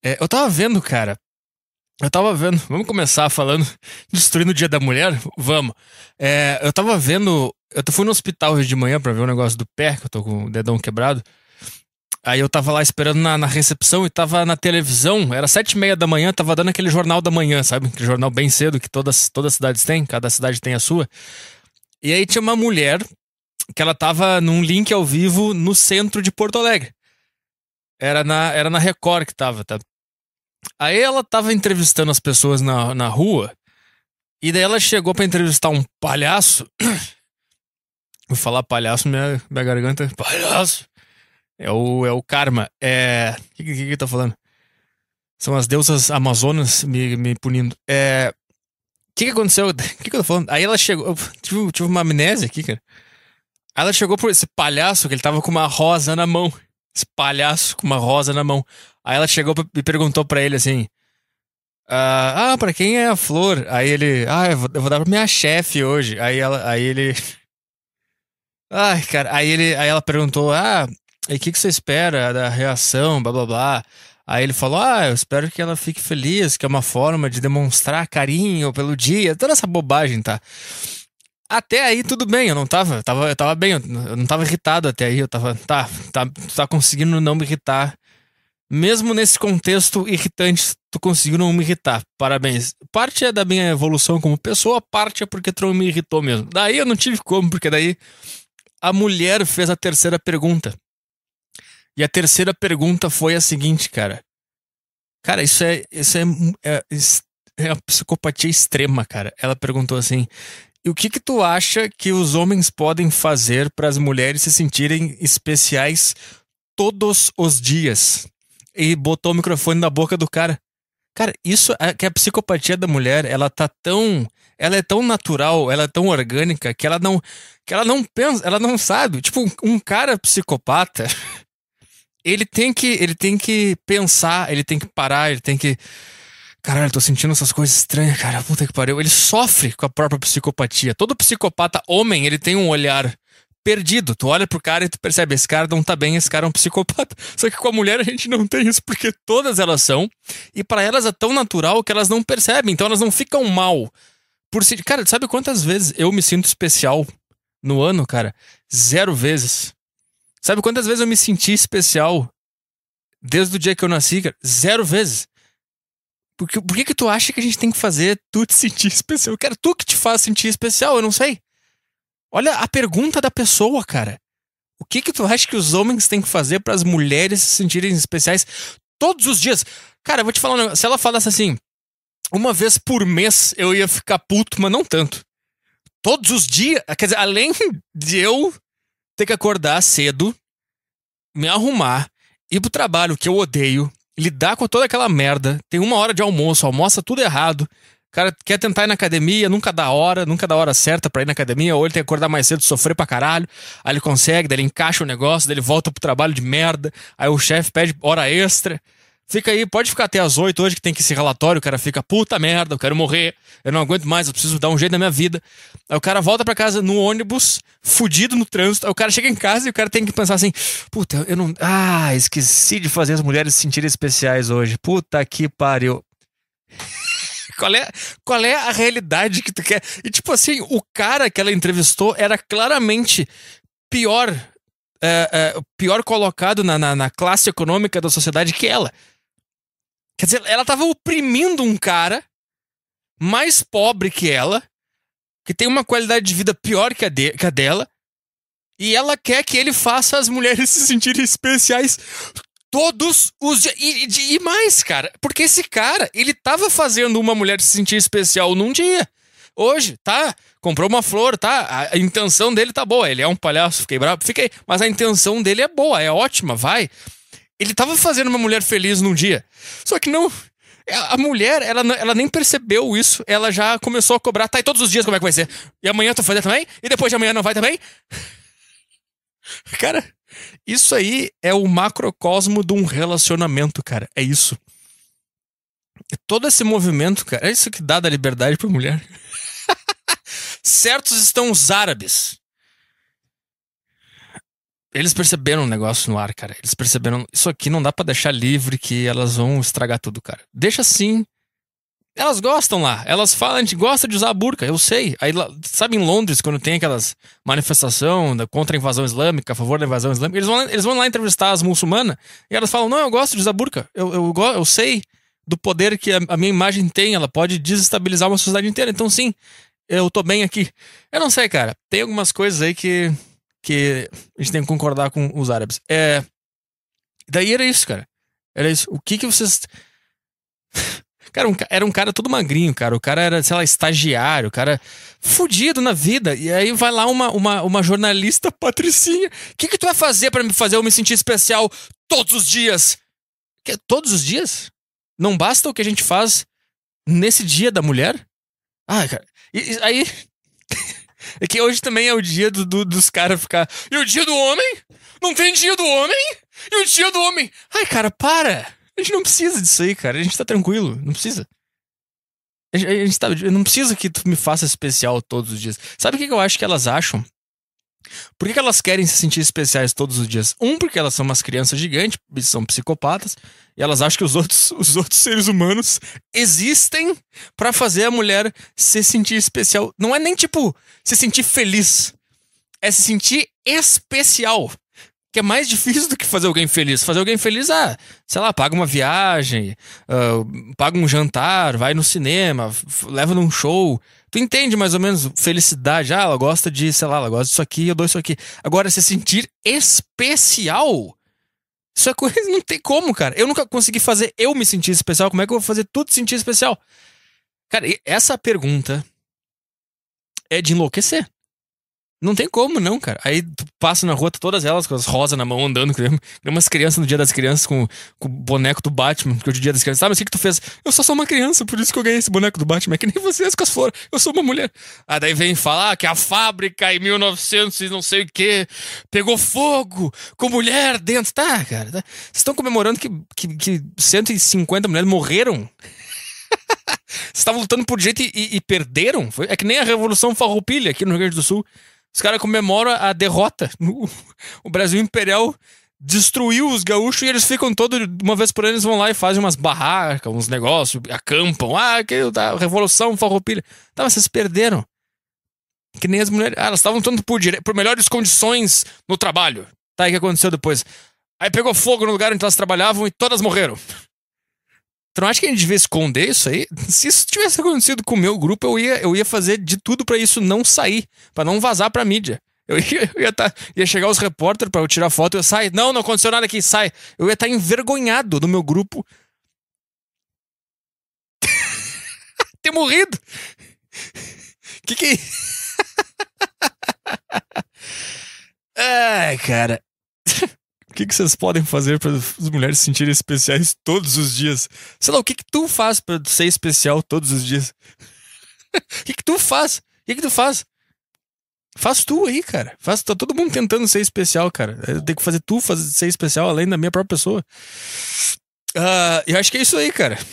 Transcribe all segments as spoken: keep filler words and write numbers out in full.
É, eu tava vendo, cara. Eu tava vendo. Vamos começar falando. Destruindo o Dia da Mulher? Vamos. É, eu tava vendo. Eu fui no hospital hoje de manhã pra ver o negócio do pé, que eu tô com o dedão quebrado. Aí eu tava lá esperando na, na recepção e tava na televisão. Era sete e meia da manhã, tava dando aquele jornal da manhã, sabe? Aquele jornal bem cedo que todas, todas as cidades têm, cada cidade tem a sua. E aí tinha uma mulher que ela tava num link ao vivo no centro de Porto Alegre. Era na, era na Record que tava, tá? Aí ela tava entrevistando as pessoas na, na rua, e daí ela chegou pra entrevistar um palhaço. Vou falar palhaço, minha, minha garganta. Palhaço! É o, é o karma. É. O que, que, que tá falando? São as deusas amazonas me, me punindo. É. O que, que aconteceu? O que, que eu tô falando? Aí ela chegou. Eu tive, tive uma amnésia aqui, cara. Aí ela chegou por esse palhaço que ele tava com uma rosa na mão. Esse palhaço com uma rosa na mão. Aí ela chegou e perguntou pra ele assim: Ah, ah, pra quem é a flor? Aí ele, ah, eu vou, eu vou dar pra minha chefe hoje. Aí ela, aí ele, ai, cara, aí ele, aí ela perguntou, ah, e o que que você espera da reação, blá blá blá. Aí ele falou, ah, eu espero que ela fique feliz, que é uma forma de demonstrar carinho pelo dia, toda essa bobagem, tá? Até aí tudo bem, eu não tava, eu tava, eu tava bem, eu não tava irritado até aí, eu tava, tá, tá, tá conseguindo não me irritar. Mesmo nesse contexto irritante, tu conseguiu não me irritar. Parabéns. Parte é da minha evolução como pessoa, parte é porque tu não me irritou mesmo. Daí eu não tive como, porque daí a mulher fez a terceira pergunta. E a terceira pergunta foi a seguinte, cara. Cara, isso é, isso é, é, é a psicopatia extrema, cara. Ela perguntou assim: e o que que tu acha que os homens podem fazer para as mulheres se sentirem especiais todos os dias? E botou o microfone na boca do cara. Cara, isso é que a psicopatia da mulher, ela tá tão, ela é tão natural, ela é tão orgânica que ela não, que ela não pensa, ela não sabe. Tipo, um, um cara psicopata, ele tem que, ele tem que pensar, ele tem que parar, ele tem que, caralho, eu tô sentindo essas coisas estranhas, cara, puta que pariu. Ele sofre com a própria psicopatia. Todo psicopata homem, ele tem um olhar perdido. Tu olha pro cara e tu percebe, esse cara não tá bem, esse cara é um psicopata. Só que com a mulher a gente não tem isso, porque todas elas são, e pra elas é tão natural que elas não percebem, então elas não ficam mal. Por si... Cara, sabe quantas vezes eu me sinto especial no ano, cara? Zero vezes. Sabe quantas vezes eu me senti especial desde o dia que eu nasci, cara? Zero vezes. Por que, por que que tu acha que a gente tem que fazer tu te sentir especial? Cara, tu que te faz sentir especial, eu não sei. Olha a pergunta da pessoa, cara. O que que tu acha que os homens têm que fazer para as mulheres se sentirem especiais todos os dias? Cara, eu vou te falar um negócio. Se ela falasse assim, uma vez por mês eu ia ficar puto, mas não tanto. Todos os dias, quer dizer, além de eu ter que acordar cedo, me arrumar, ir pro trabalho que eu odeio, lidar com toda aquela merda, tem uma hora de almoço, almoça tudo errado. O cara quer tentar ir na academia, nunca dá hora, nunca dá hora certa pra ir na academia, ou ele tem que acordar mais cedo, sofrer pra caralho. Aí ele consegue, daí ele encaixa o negócio, daí ele volta pro trabalho de merda, aí o chefe pede hora extra. Fica aí, pode ficar até as oito hoje que tem que esse relatório, o cara fica, puta merda, eu quero morrer, eu não aguento mais, eu preciso dar um jeito na minha vida. Aí o cara volta pra casa no ônibus, fudido no trânsito, aí o cara chega em casa e o cara tem que pensar assim, puta, eu não... Ah, esqueci de fazer as mulheres se sentirem especiais hoje, puta que pariu. Qual é, qual é a realidade que tu quer? E tipo assim, o cara que ela entrevistou era claramente pior, é, é, pior colocado na, na, na classe econômica da sociedade que ela. Quer dizer, ela tava oprimindo um cara mais pobre que ela, que tem uma qualidade de vida pior que a, de, que a dela, e ela quer que ele faça as mulheres se sentirem especiais todos os dias. E, e, e mais, cara, porque esse cara, ele tava fazendo uma mulher se sentir especial num dia. Hoje, tá? Comprou uma flor, tá? A, a intenção dele tá boa. Ele é um palhaço, fiquei bravo, fiquei. Mas a intenção dele é boa, é ótima, vai. Ele tava fazendo uma mulher feliz num dia. Só que não. A mulher, ela, ela nem percebeu isso. Ela já começou a cobrar. Tá, e todos os dias como é que vai ser? E amanhã tu vai fazer também? E depois de amanhã não vai também? Cara, isso aí é o macrocosmo de um relacionamento, cara. É isso. Todo esse movimento, cara, é isso que dá da liberdade pra mulher. Certos estão os árabes. Eles perceberam um negócio no ar, cara. Eles perceberam. Isso aqui não dá pra deixar livre que elas vão estragar tudo, cara. Deixa assim. Elas gostam lá. Elas falam, a gente gosta de usar a burca, eu sei. Aí, lá- sabe, em Londres, quando tem aquelas manifestação da, contra a invasão islâmica, a favor da invasão islâmica, eles vão, lá- eles vão lá entrevistar as muçulmanas e elas falam: não, eu gosto de usar burca. Eu, eu, go- eu sei do poder que a, a minha imagem tem. Ela pode desestabilizar uma sociedade inteira. Então, sim, eu tô bem aqui. Eu não sei, cara. Tem algumas coisas aí que, que a gente tem que concordar com os árabes. É. Daí era isso, cara. Era isso. O que que vocês. Cara, um ca- era um cara todo magrinho, cara. O cara era, sei lá, estagiário, o cara fudido na vida. E aí vai lá uma, uma, uma jornalista patricinha. O que que tu vai fazer pra me fazer eu me sentir especial todos os dias? Que, todos os dias? Não basta o que a gente faz nesse dia da mulher? Ah, cara. E, e aí. É que hoje também é o dia do, do- dos caras ficar. E o dia do homem? Não tem dia do homem? E o dia do homem? Ai, cara, para! A gente não precisa disso aí, cara. A gente tá tranquilo. Não precisa. A gente, a gente tá, eu não preciso que tu me faça especial todos os dias. Sabe o que que eu acho que elas acham? Por que que elas querem se sentir especiais todos os dias? Um, porque elas são umas crianças gigantes, e são psicopatas, e elas acham que os outros, os outros seres humanos existem pra fazer a mulher se sentir especial. Não é nem tipo se sentir feliz, é se sentir especial. Que é mais difícil do que fazer alguém feliz. Fazer alguém feliz, ah, sei lá, paga uma viagem, ah, paga um jantar, vai no cinema, f- leva num show. Tu entende mais ou menos felicidade. Ah, ela gosta de, sei lá, ela gosta disso aqui, eu dou isso aqui. Agora, se sentir especial, isso é coisa, não tem como, cara. Eu nunca consegui fazer eu me sentir especial. Como é que eu vou fazer tu te sentir especial? Cara, e essa pergunta é de enlouquecer. Não tem como, não, cara. Aí tu passa na rua, tá todas elas com as rosas na mão, andando, que nem umas crianças no Dia das Crianças com, com o boneco do Batman, que é o Dia das Crianças. Ah, mas o que que tu fez? Eu só sou uma criança, por isso que eu ganhei esse boneco do Batman. É que nem vocês com as flores. Eu sou uma mulher. Ah, daí vem falar que a fábrica em mil e novecentos e não sei o que pegou fogo com mulher dentro. Tá, cara. Tá. Vocês estão comemorando que, que, que cento e cinquenta mulheres morreram? Vocês estavam lutando por direito e, e- e perderam? Foi- É que nem a Revolução Farroupilha aqui no Rio Grande do Sul. Os caras comemoram a derrota. O o Brasil Imperial destruiu os gaúchos e eles ficam todo. Uma vez por ano eles vão lá e fazem umas barracas, uns negócios, acampam. Ah, que da Revolução Farroupilha. Tá, mas vocês perderam. Que nem as mulheres. Ah, elas estavam lutando por, dire... por melhores condições no trabalho. Tá, e o que aconteceu depois? Aí pegou fogo no lugar onde elas trabalhavam e todas morreram. Tu não acha que a gente devia esconder isso aí? Se isso tivesse acontecido com o meu grupo, eu ia, eu ia fazer de tudo pra isso não sair, pra não vazar pra mídia. Eu ia, eu ia, tá, ia chegar os repórteres pra eu tirar foto e eu sair. Não, não aconteceu nada aqui, sai. Eu ia estar envergonhado no meu grupo ter morrido. Que que é? Ai, cara. O que que vocês podem fazer para as mulheres se sentirem especiais todos os dias? Sei lá, o que que tu faz pra ser especial todos os dias? O que que tu faz? O que que tu faz? Faz tu aí, cara. Faz, tá todo mundo tentando ser especial, cara. Eu tenho que fazer tu fazer, ser especial além da minha própria pessoa. Ah, eu acho que é isso aí, cara.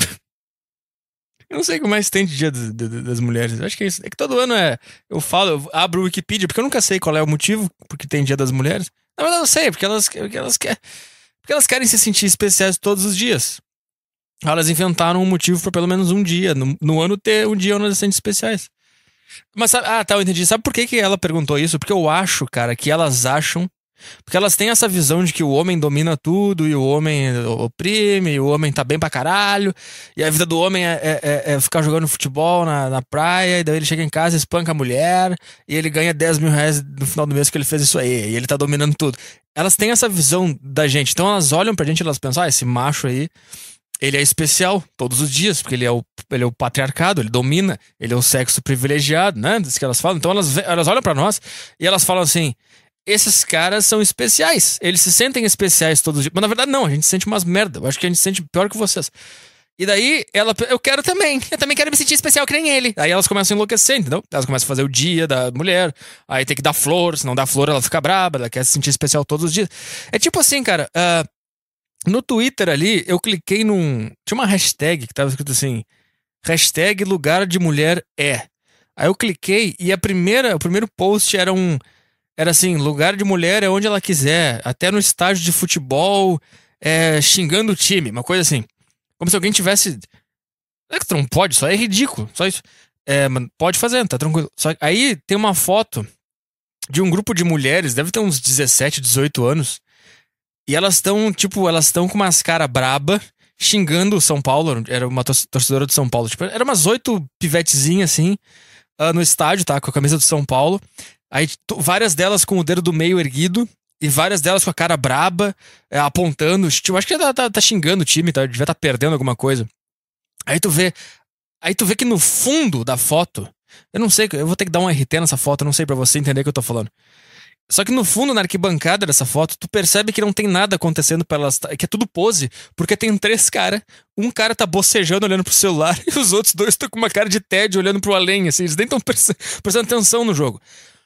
Eu não sei o que mais tem de dia de- de- das mulheres. Eu acho que é isso. É que todo ano é. Eu falo, eu abro o Wikipedia, porque eu nunca sei qual é o motivo porque tem dia das mulheres. Na verdade, eu sei, porque elas, porque elas, quer, porque elas querem se sentir especiais todos os dias. Elas inventaram um motivo pra pelo menos um dia, no, no ano ter um dia onde elas se sentem especiais. Mas sabe, ah, tá, eu entendi. Sabe por que, que ela perguntou isso? Porque eu acho, cara, que elas acham. Porque elas têm essa visão de que o homem domina tudo, e o homem oprime, e o homem tá bem pra caralho, e a vida do homem é, é- é- é ficar jogando futebol na, na praia, e daí ele chega em casa, espanca a mulher, e ele ganha dez mil reais no final do mês que ele fez isso aí, e ele tá dominando tudo. Elas têm essa visão da gente, então elas olham pra gente e elas pensam, ah, esse macho aí, ele é especial todos os dias, porque ele é o, ele é o patriarcado, ele domina, ele é o sexo privilegiado, né? Isso que elas falam. Então elas, ve- elas olham pra nós e elas falam assim: esses caras são especiais, eles se sentem especiais todos os dias. Mas na verdade, não, a gente sente umas merda. Eu acho que a gente se sente pior que vocês. E daí, ela, eu quero também, eu também quero me sentir especial que nem ele. Aí elas começam a enlouquecer, entendeu? Elas começam a fazer o dia da mulher, aí tem que dar flor, se não dá flor, ela fica braba, ela quer se sentir especial todos os dias. É tipo assim, cara. ah, no Twitter ali, eu cliquei num. Tinha uma hashtag que tava escrito assim: hashtag lugar de mulher é. Aí eu cliquei e a primeira, o primeiro post era um. era assim, lugar de mulher é onde ela quiser, até no estádio de futebol, é, xingando o time, uma coisa assim. Como se alguém tivesse... É que tu não pode, só é ridículo, só isso. É, mas pode fazer, tá tranquilo. Só que aí tem uma foto de um grupo de mulheres, deve ter uns dezessete, dezoito anos, e elas estão, tipo, elas estão com umas caras braba, xingando o São Paulo, era uma tor- torcedora do São Paulo, tipo, era umas oito pivetezinhas assim, ah, no estádio, tá, com a camisa do São Paulo, aí tu- várias delas com o dedo do meio erguido, e várias delas com a cara braba, é, apontando, tipo, acho que tá, tá, tá xingando o time, tá, devia estar perdendo alguma coisa. Aí tu vê, aí tu vê que no fundo da foto, eu não sei, eu vou ter que dar um R T nessa foto, eu não sei pra você entender o que eu tô falando. Só que no fundo, na arquibancada dessa foto, tu percebe que não tem nada acontecendo pra elas, que é tudo pose, porque tem três caras, um cara tá bocejando olhando pro celular e os outros dois estão com uma cara de tédio olhando pro além, assim, eles nem estão prestando atenção no jogo.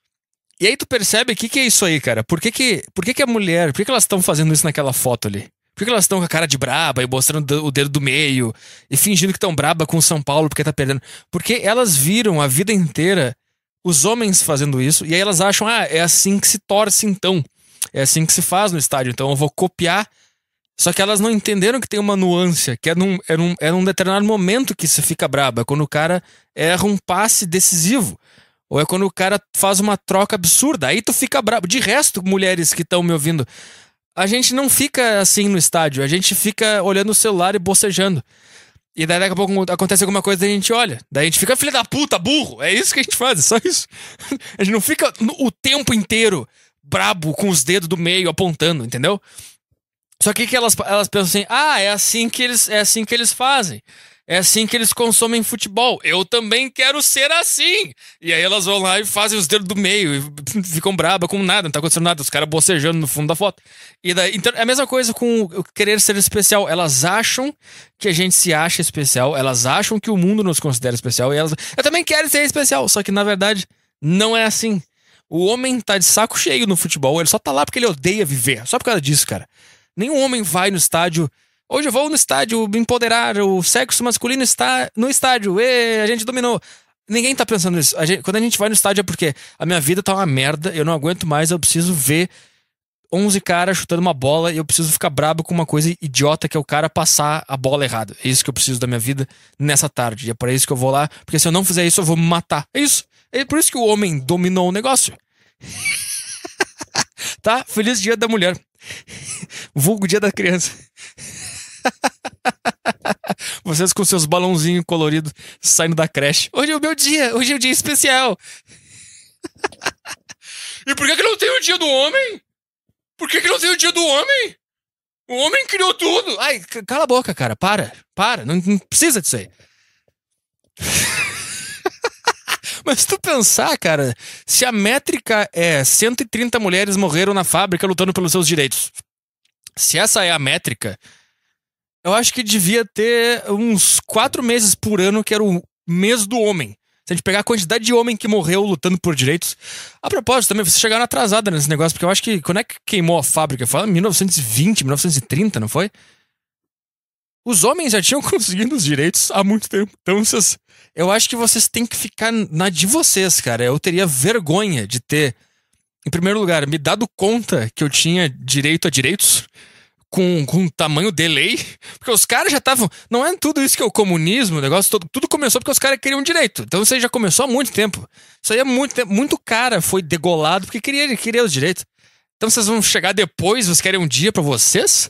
E aí tu percebe o que, que é isso aí, cara? Por que que, por que, que a mulher, por que, que elas estão fazendo isso naquela foto ali? Por que, que elas estão com a cara de braba e mostrando o dedo do meio e fingindo que estão braba com o São Paulo porque tá perdendo? Porque elas viram a vida inteira os homens fazendo isso, e aí elas acham, ah, é assim que se torce então. É assim que se faz no estádio, então eu vou copiar. Só que elas não entenderam que tem uma nuance, que é num, é num, é num determinado momento que se fica braba, é quando o cara erra um passe decisivo. Ou é quando o cara faz uma troca absurda, aí tu fica brabo. De resto, mulheres que estão me ouvindo, a gente não fica assim no estádio, a gente fica olhando o celular e bocejando. E daí daqui a pouco acontece alguma coisa e a gente olha. Daí a gente fica, filha da puta, burro. É isso que a gente faz, é só isso. A gente não fica o tempo inteiro brabo com os dedos do meio apontando, entendeu? Só que, que elas, elas pensam assim, ah, é assim que eles, é assim que eles fazem. É assim que eles consomem futebol. Eu também quero ser assim. E aí elas vão lá e fazem os dedos do meio e ficam brabas com nada, não tá acontecendo nada, os caras bocejando no fundo da foto. E daí, então, é a mesma coisa com o querer ser especial. Elas acham que a gente se acha especial, elas acham que o mundo nos considera especial, e elas... Eu também quero ser especial, só que na verdade não é assim. O homem tá de saco cheio no futebol, ele só tá lá porque ele odeia viver. Só por causa disso, cara. Nenhum homem vai no estádio... Hoje eu vou no estádio me empoderar, o sexo masculino está no estádio, e a gente dominou. Ninguém tá pensando nisso. A gente, quando a gente vai no estádio é porque a minha vida tá uma merda, eu não aguento mais, eu preciso ver onze caras chutando uma bola e eu preciso ficar brabo com uma coisa idiota que é o cara passar a bola errada. É isso que eu preciso da minha vida nessa tarde. E é por isso que eu vou lá, porque se eu não fizer isso eu vou me matar. É isso. É por isso que o homem dominou o negócio. Tá? Feliz Dia da Mulher. Vulgo Dia da Criança. Vocês com seus balãozinhos coloridos saindo da creche. Hoje é o meu dia, hoje é o dia especial. E por que que não tem o dia do homem? Por que que não tem o dia do homem? O homem criou tudo. Ai, cala a boca, cara, para, para, não, não precisa disso aí. Mas se tu pensar, cara, se a métrica é cento e trinta mulheres morreram na fábrica lutando pelos seus direitos, se essa é a métrica, eu acho que devia ter uns quatro meses por ano que era o mês do homem. Se a gente pegar a quantidade de homem que morreu lutando por direitos. A propósito, também, vocês chegaram atrasada nesse negócio, porque eu acho que quando é que queimou a fábrica? Foi em mil novecentos e vinte, mil novecentos e trinta, não foi? Os homens já tinham conseguido os direitos há muito tempo. Então, vocês, eu acho que vocês têm que ficar na de vocês, cara. Eu teria vergonha de ter, em primeiro lugar, me dado conta que eu tinha direito a direitos com, com tamanho de lei, porque os caras já estavam... Não é tudo isso que é o comunismo, o negócio todo. Tudo começou porque os caras queriam direito. Então isso aí já começou há muito tempo. Isso aí é muito tempo. Muito cara foi degolado porque queria, queria os direitos. Então vocês vão chegar depois, vocês querem um dia pra vocês?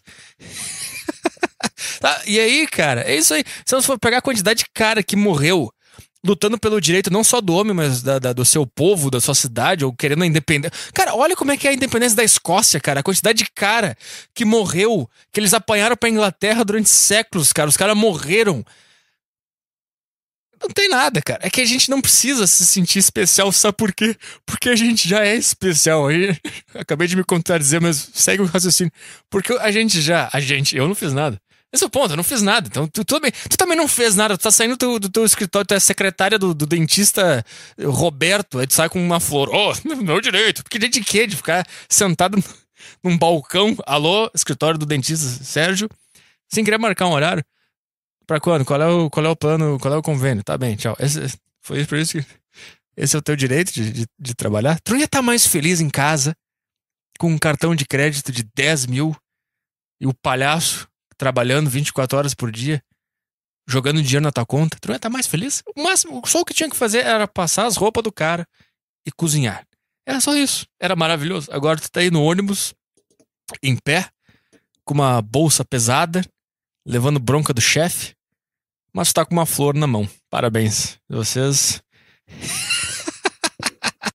Tá, e aí, cara, é isso aí. Se você for pegar a quantidade de cara que morreu lutando pelo direito não só do homem, mas da, da, do seu povo, da sua cidade, ou querendo a independência. Cara, olha como é que é a independência da Escócia, cara. A quantidade de cara que morreu, que eles apanharam pra Inglaterra durante séculos, cara. Os caras morreram. Não tem nada, cara. É que a gente não precisa se sentir especial, sabe por quê? Porque a gente já é especial. Aí, acabei de me contradizer, mas segue o raciocínio. Porque a gente já... A gente... Eu não fiz nada. Esse é o ponto, eu não fiz nada. Então, tu, tu, também, tu também não fez nada. Tu tá saindo do, do teu escritório, tu é secretária do, do dentista Roberto, aí tu sai com uma flor. Oh, meu direito. Porque de quê? De ficar sentado num balcão. Alô, escritório do dentista Sérgio. Sem querer marcar um horário. Pra quando? Qual é o, qual é o plano? Qual é o convênio? Tá bem, tchau. Esse, foi por isso que... Esse é o teu direito de, de, de trabalhar? Tu não ia estar mais feliz em casa com um cartão de crédito de dez mil e o palhaço trabalhando vinte e quatro horas por dia, jogando dinheiro na tua conta? Tu não ia estar mais feliz? O máximo, só o que tinha que fazer era passar as roupas do cara e cozinhar. Era só isso. Era maravilhoso. Agora tu tá aí no ônibus, em pé, com uma bolsa pesada, levando bronca do chefe, mas tu tá com uma flor na mão. Parabéns. Vocês